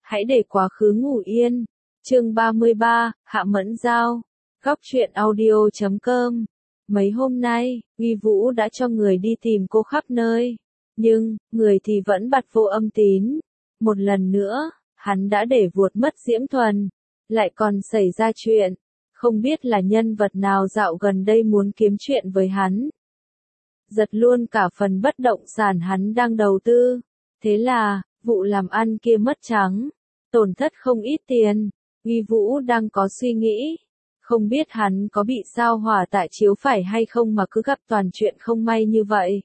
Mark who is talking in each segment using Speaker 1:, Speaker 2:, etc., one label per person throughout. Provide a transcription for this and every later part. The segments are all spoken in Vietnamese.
Speaker 1: hãy để quá khứ ngủ yên. Chương 33, Hạ Mẫn Giao. Góc truyện audio.com. Mấy hôm nay, Uy Vũ đã cho người đi tìm cô khắp nơi. Nhưng, người thì vẫn bặt vô âm tín. Một lần nữa, hắn đã để vuột mất Diễm Thuần. Lại còn xảy ra chuyện. Không biết là nhân vật nào dạo gần đây muốn kiếm chuyện với hắn. Giật luôn cả phần bất động sản hắn đang đầu tư. Thế là, vụ làm ăn kia mất trắng. Tổn thất không ít tiền. Uy Vũ đang có suy nghĩ. Không biết hắn có bị sao hỏa tại chiếu phải hay không mà cứ gặp toàn chuyện không may như vậy.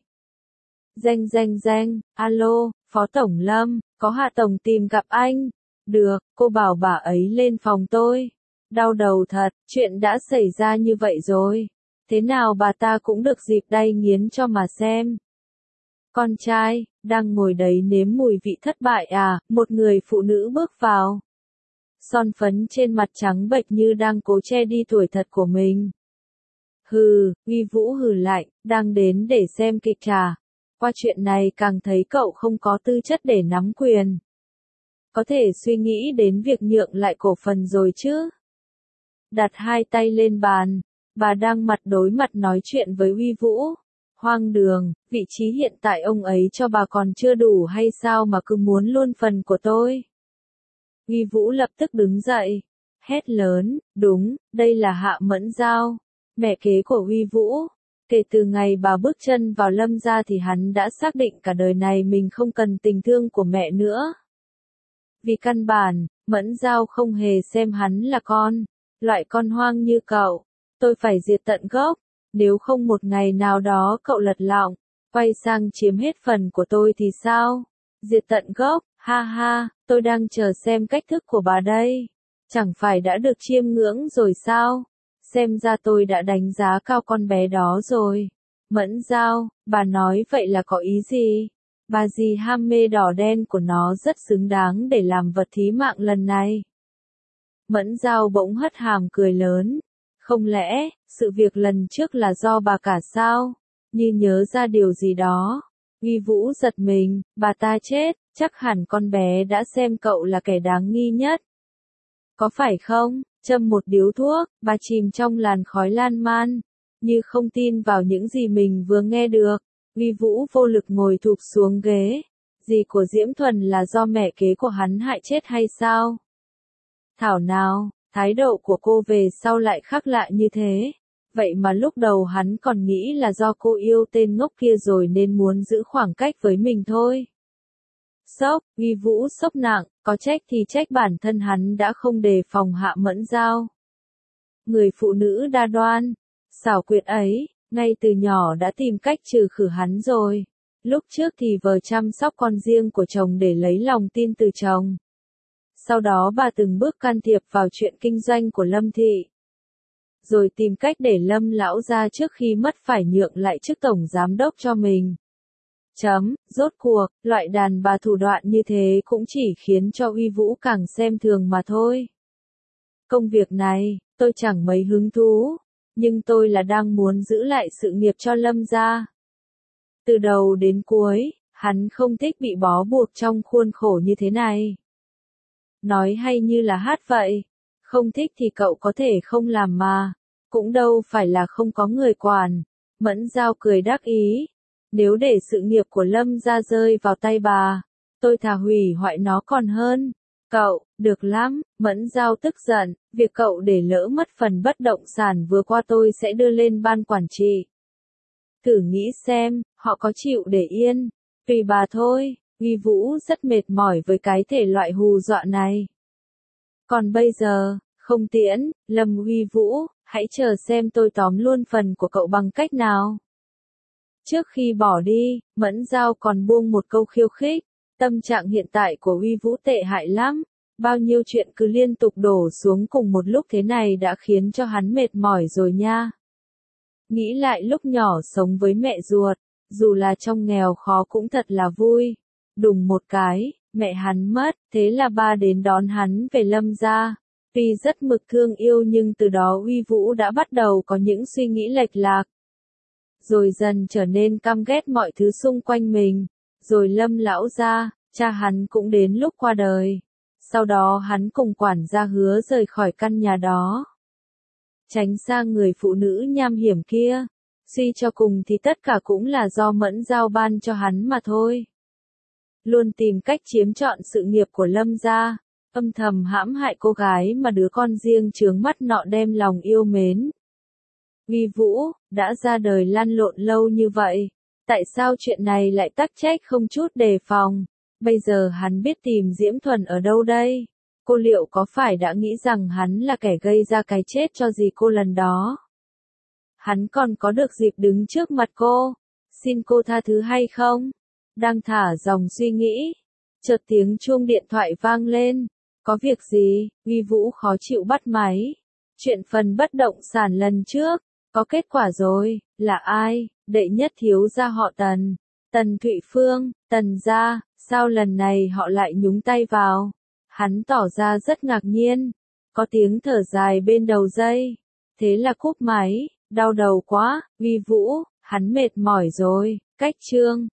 Speaker 1: Danh, alo, Phó Tổng Lâm, có Hạ Tổng tìm gặp anh. Được, cô bảo bà ấy lên phòng tôi. Đau đầu thật, chuyện đã xảy ra như vậy rồi. Thế nào bà ta cũng được dịp đay nghiến cho mà xem. Con trai, đang ngồi đấy nếm mùi vị thất bại à, một người phụ nữ bước vào. Son phấn trên mặt trắng bệch như đang cố che đi tuổi thật của mình. Hừ, Uy Vũ hừ lạnh, đang đến để xem kịch trà. Qua chuyện này càng thấy cậu không có tư chất để nắm quyền. Có thể suy nghĩ đến việc nhượng lại cổ phần rồi chứ. Đặt hai tay lên bàn, bà đang mặt đối mặt nói chuyện với Uy Vũ. Hoang đường, vị trí hiện tại ông ấy cho bà còn chưa đủ hay sao mà cứ muốn luôn phần của tôi. Uy Vũ lập tức đứng dậy, hét lớn, đúng, đây là Hạ Mẫn Giao, mẹ kế của Uy Vũ. Kể từ ngày bà bước chân vào Lâm gia thì hắn đã xác định cả đời này mình không cần tình thương của mẹ nữa. Vì căn bản, Mẫn Giao không hề xem hắn là con, loại con hoang như cậu. Tôi phải diệt tận gốc, nếu không một ngày nào đó cậu lật lọng, quay sang chiếm hết phần của tôi thì sao? Diệt tận gốc, ha ha, tôi đang chờ xem cách thức của bà đây. Chẳng phải đã được chiêm ngưỡng rồi sao? Xem ra tôi đã đánh giá cao con bé đó rồi. Mẫn Giao, bà nói vậy là có ý gì? Bà dì ham mê đỏ đen của nó rất xứng đáng để làm vật thí mạng lần này. Mẫn Giao bỗng hất hàm cười lớn. Không lẽ, sự việc lần trước là do bà cả sao? Như nhớ ra điều gì đó. Uy Vũ giật mình, bà ta chết, chắc hẳn con bé đã xem cậu là kẻ đáng nghi nhất. Có phải không? Châm một điếu thuốc, bà chìm trong làn khói lan man. Như không tin vào những gì mình vừa nghe được. Uy Vũ vô lực ngồi thụp xuống ghế. Dì của Diễm Thuần là do mẹ kế của hắn hại chết hay sao? Thảo nào, thái độ của cô về sau lại khác lạ như thế. Vậy mà lúc đầu hắn còn nghĩ là do cô yêu tên ngốc kia rồi nên muốn giữ khoảng cách với mình thôi. Sốc, Uy Vũ sốc nặng, có trách thì trách bản thân hắn đã không đề phòng Hạ Mẫn Giao. Người phụ nữ đa đoan, xảo quyệt ấy, ngay từ nhỏ đã tìm cách trừ khử hắn rồi. Lúc trước thì vờ chăm sóc con riêng của chồng để lấy lòng tin từ chồng. Sau đó bà từng bước can thiệp vào chuyện kinh doanh của Lâm thị. Rồi tìm cách để Lâm lão ra trước khi mất phải nhượng lại chức tổng giám đốc cho mình. Rốt cuộc, loại đàn bà thủ đoạn như thế cũng chỉ khiến cho Uy Vũ càng xem thường mà thôi. Công việc này, tôi chẳng mấy hứng thú, nhưng tôi là đang muốn giữ lại sự nghiệp cho Lâm gia. Từ đầu đến cuối, hắn không thích bị bó buộc trong khuôn khổ như thế này. Nói hay như là hát vậy, không thích thì cậu có thể không làm mà, cũng đâu phải là không có người quản. Mẫn Giao cười đắc ý, nếu để sự nghiệp của Lâm gia rơi vào tay bà, tôi thà hủy hoại nó còn hơn. Cậu, được lắm, Mẫn Giao tức giận, việc cậu để lỡ mất phần bất động sản vừa qua tôi sẽ đưa lên ban quản trị. Thử nghĩ xem, họ có chịu để yên, tùy bà thôi. Uy Vũ rất mệt mỏi với cái thể loại hù dọa này. Còn bây giờ, không tiễn, Lâm Uy Vũ, hãy chờ xem tôi tóm luôn phần của cậu bằng cách nào. Trước khi bỏ đi, Mẫn Giao còn buông một câu khiêu khích. Tâm trạng hiện tại của Uy Vũ tệ hại lắm. Bao nhiêu chuyện cứ liên tục đổ xuống cùng một lúc thế này đã khiến cho hắn mệt mỏi rồi nha. Nghĩ lại lúc nhỏ sống với mẹ ruột, dù là trong nghèo khó cũng thật là vui. Đùng một cái, mẹ hắn mất, thế là ba đến đón hắn về Lâm gia. Tuy rất mực thương yêu nhưng từ đó Uy Vũ đã bắt đầu có những suy nghĩ lệch lạc. Rồi dần trở nên căm ghét mọi thứ xung quanh mình. Rồi Lâm lão gia, cha hắn cũng đến lúc qua đời. Sau đó hắn cùng quản gia hứa rời khỏi căn nhà đó. Tránh xa người phụ nữ nham hiểm kia. Suy cho cùng thì tất cả cũng là do Mẫn Giao ban cho hắn mà thôi. Luôn tìm cách chiếm trọn sự nghiệp của Lâm gia, âm thầm hãm hại cô gái mà đứa con riêng chướng mắt nọ đem lòng yêu mến. Uy Vũ, đã ra đời lăn lộn lâu như vậy, tại sao chuyện này lại tắc trách không chút đề phòng? Bây giờ hắn biết tìm Diễm Thuần ở đâu đây? Cô liệu có phải đã nghĩ rằng hắn là kẻ gây ra cái chết cho dì cô lần đó? Hắn còn có được dịp đứng trước mặt cô, xin cô tha thứ hay không? Đang thả dòng suy nghĩ, chợt tiếng chuông điện thoại vang lên. Có việc gì? Uy Vũ khó chịu bắt máy. Chuyện phần bất động sản lần trước, có kết quả rồi, là ai? Đệ nhất thiếu gia họ Tần, Tần Thụy Phương, Tần gia, sao lần này họ lại nhúng tay vào? Hắn tỏ ra rất ngạc nhiên, có tiếng thở dài bên đầu dây, thế là cúp máy, đau đầu quá, Uy Vũ, hắn mệt mỏi rồi, cách chương.